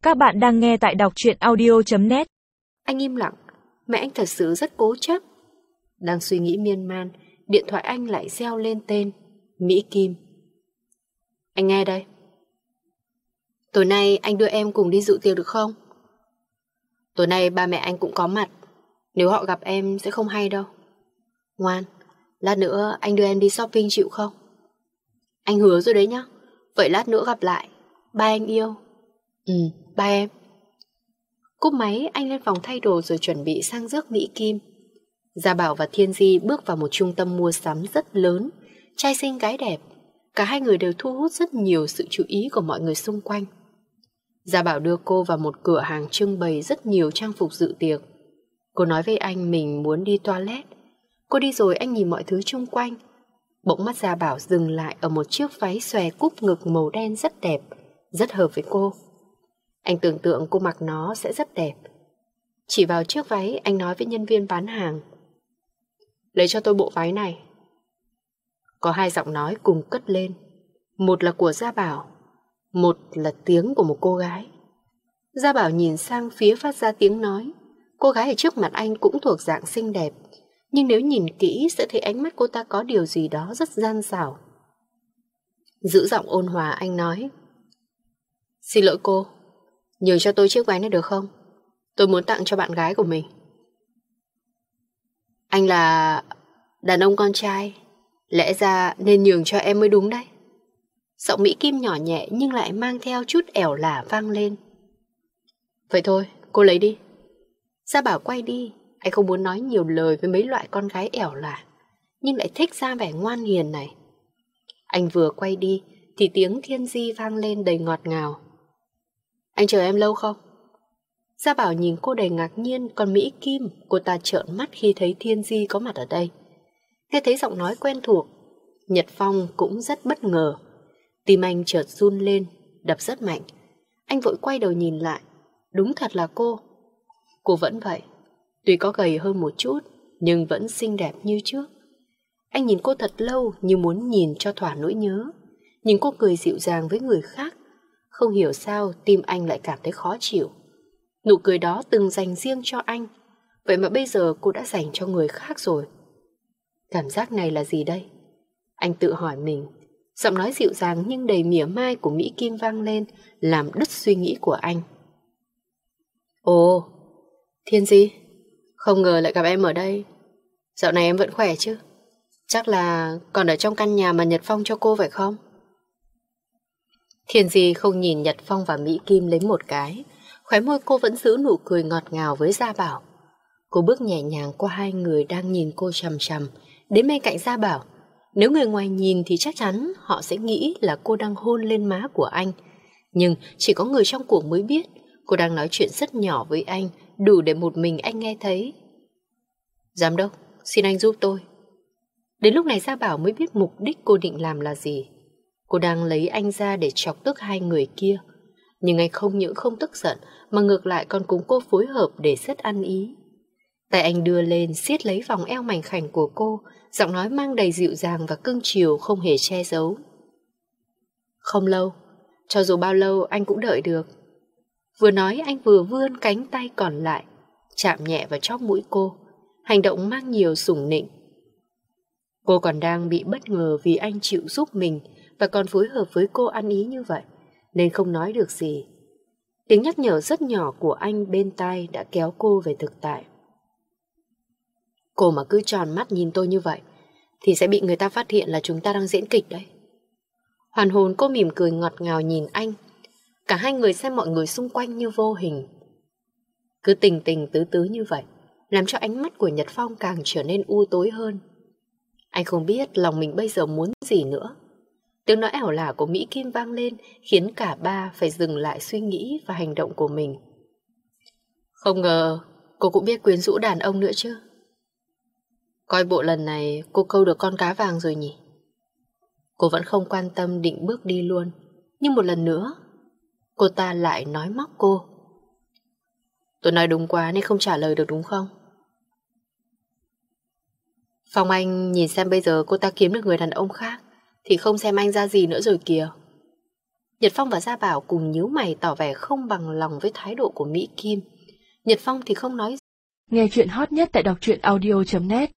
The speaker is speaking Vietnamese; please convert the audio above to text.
Các bạn đang nghe tại đọc truyện audio.net. Anh im lặng, mẹ anh thật sự rất cố chấp. Đang suy nghĩ miên man, điện thoại anh lại reo lên tên Mỹ Kim. Anh nghe đây. Tối nay anh đưa em cùng đi dự tiệc được không? Tối nay ba mẹ anh cũng có mặt. Nếu họ gặp em sẽ không hay đâu. Ngoan, lát nữa anh đưa em đi shopping chịu không? Anh hứa rồi đấy nhá. Vậy lát nữa gặp lại. Bye anh yêu. Bye em. Cúp máy, anh lên phòng thay đồ rồi chuẩn bị sang rước Mỹ Kim. Gia Bảo và Thiên Di bước vào một trung tâm mua sắm rất lớn, trai xinh gái đẹp. Cả hai người đều thu hút rất nhiều sự chú ý của mọi người xung quanh. Gia Bảo đưa cô vào một cửa hàng trưng bày rất nhiều trang phục dự tiệc. Cô nói với anh mình muốn đi toilet. Cô đi rồi anh nhìn mọi thứ chung quanh. Bỗng mắt Gia Bảo dừng lại ở một chiếc váy xòe cúp ngực màu đen rất đẹp, rất hợp với cô. Anh tưởng tượng cô mặc nó sẽ rất đẹp. Chỉ vào chiếc váy, anh nói với nhân viên bán hàng: lấy cho tôi bộ váy này. Có hai giọng nói cùng cất lên. Một là của Gia Bảo, một là tiếng của một cô gái. Gia Bảo nhìn sang phía phát ra tiếng nói. Cô gái ở trước mặt anh cũng thuộc dạng xinh đẹp, nhưng nếu nhìn kỹ sẽ thấy ánh mắt cô ta có điều gì đó rất gian xảo. Giữ giọng ôn hòa anh nói: xin lỗi cô, nhường cho tôi chiếc váy này được không? Tôi muốn tặng cho bạn gái của mình. Anh là đàn ông con trai, lẽ ra nên nhường cho em mới đúng đấy. Giọng Mỹ Kim nhỏ nhẹ nhưng lại mang theo chút ẻo lả vang lên. Vậy thôi, cô lấy đi. Gia Bảo quay đi. Anh không muốn nói nhiều lời với mấy loại con gái ẻo lả, nhưng lại thích ra vẻ ngoan hiền này. Anh vừa quay đi thì tiếng Thiên Di vang lên đầy ngọt ngào. Anh chờ em lâu không? Gia Bảo nhìn cô đầy ngạc nhiên, còn Mỹ Kim, cô ta trợn mắt khi thấy Thiên Di có mặt ở đây. Nghe thấy giọng nói quen thuộc, Nhật Phong cũng rất bất ngờ. Tim anh chợt run lên, đập rất mạnh. Anh vội quay đầu nhìn lại. Đúng thật là cô. Cô vẫn vậy, tuy có gầy hơn một chút, nhưng vẫn xinh đẹp như trước. Anh nhìn cô thật lâu như muốn nhìn cho thỏa nỗi nhớ. Nhìn cô cười dịu dàng với người khác. Không hiểu sao tim anh lại cảm thấy khó chịu. Nụ cười đó từng dành riêng cho anh, vậy mà bây giờ cô đã dành cho người khác rồi. Cảm giác này là gì đây? Anh tự hỏi mình. Giọng nói dịu dàng nhưng đầy mỉa mai của Mỹ Kim vang lên, làm đứt suy nghĩ của anh. Ồ, Thiên Di, không ngờ lại gặp em ở đây. Dạo này em vẫn khỏe chứ? Chắc là còn ở trong căn nhà mà Nhật Phong cho cô phải không? Thiên Di không nhìn Nhật Phong và Mỹ Kim lấy một cái. Khóe môi cô vẫn giữ nụ cười ngọt ngào với Gia Bảo. Cô bước nhẹ nhàng qua hai người đang nhìn cô chằm chằm, đến bên cạnh Gia Bảo. Nếu người ngoài nhìn thì chắc chắn họ sẽ nghĩ là cô đang hôn lên má của anh. Nhưng chỉ có người trong cuộc mới biết cô đang nói chuyện rất nhỏ với anh, đủ để một mình anh nghe thấy. Giám đốc, xin anh giúp tôi. Đến lúc này Gia Bảo mới biết mục đích cô định làm là gì. Cô đang lấy anh ra để chọc tức hai người kia. Nhưng anh không những không tức giận mà ngược lại còn cùng cô phối hợp để rất ăn ý. Tay anh đưa lên siết lấy vòng eo mảnh khảnh của cô, giọng nói mang đầy dịu dàng và cưng chiều không hề che giấu. Không lâu, cho dù bao lâu anh cũng đợi được. Vừa nói anh vừa vươn cánh tay còn lại, chạm nhẹ vào chóp mũi cô, hành động mang nhiều sủng nịnh. Cô còn đang bị bất ngờ vì anh chịu giúp mình và còn phối hợp với cô ăn ý như vậy, nên không nói được gì. Tiếng nhắc nhở rất nhỏ của anh bên tai đã kéo cô về thực tại. Cô mà cứ tròn mắt nhìn tôi như vậy thì sẽ bị người ta phát hiện là chúng ta đang diễn kịch đấy. Hoàn hồn cô mỉm cười ngọt ngào nhìn anh. Cả hai người xem mọi người xung quanh như vô hình. Cứ tình tình tứ tứ như vậy làm cho ánh mắt của Nhật Phong càng trở nên u tối hơn. Anh không biết lòng mình bây giờ muốn gì nữa. Tiếng nói ẻo lả của Mỹ Kim vang lên khiến cả ba phải dừng lại suy nghĩ và hành động của mình. Không ngờ cô cũng biết quyến rũ đàn ông nữa chứ. Coi bộ lần này cô câu được con cá vàng rồi nhỉ? Cô vẫn không quan tâm định bước đi luôn. Nhưng một lần nữa cô ta lại nói móc cô. Tôi nói đúng quá nên không trả lời được đúng không? Phong Anh nhìn xem bây giờ cô ta kiếm được người đàn ông khác thì không xem anh ra gì nữa rồi kìa. Nhật Phong và Gia Bảo cùng nhíu mày tỏ vẻ không bằng lòng với thái độ của Mỹ Kim. Nhật Phong thì không nói. Nghe chuyện hot nhất tại đọc truyện audio.net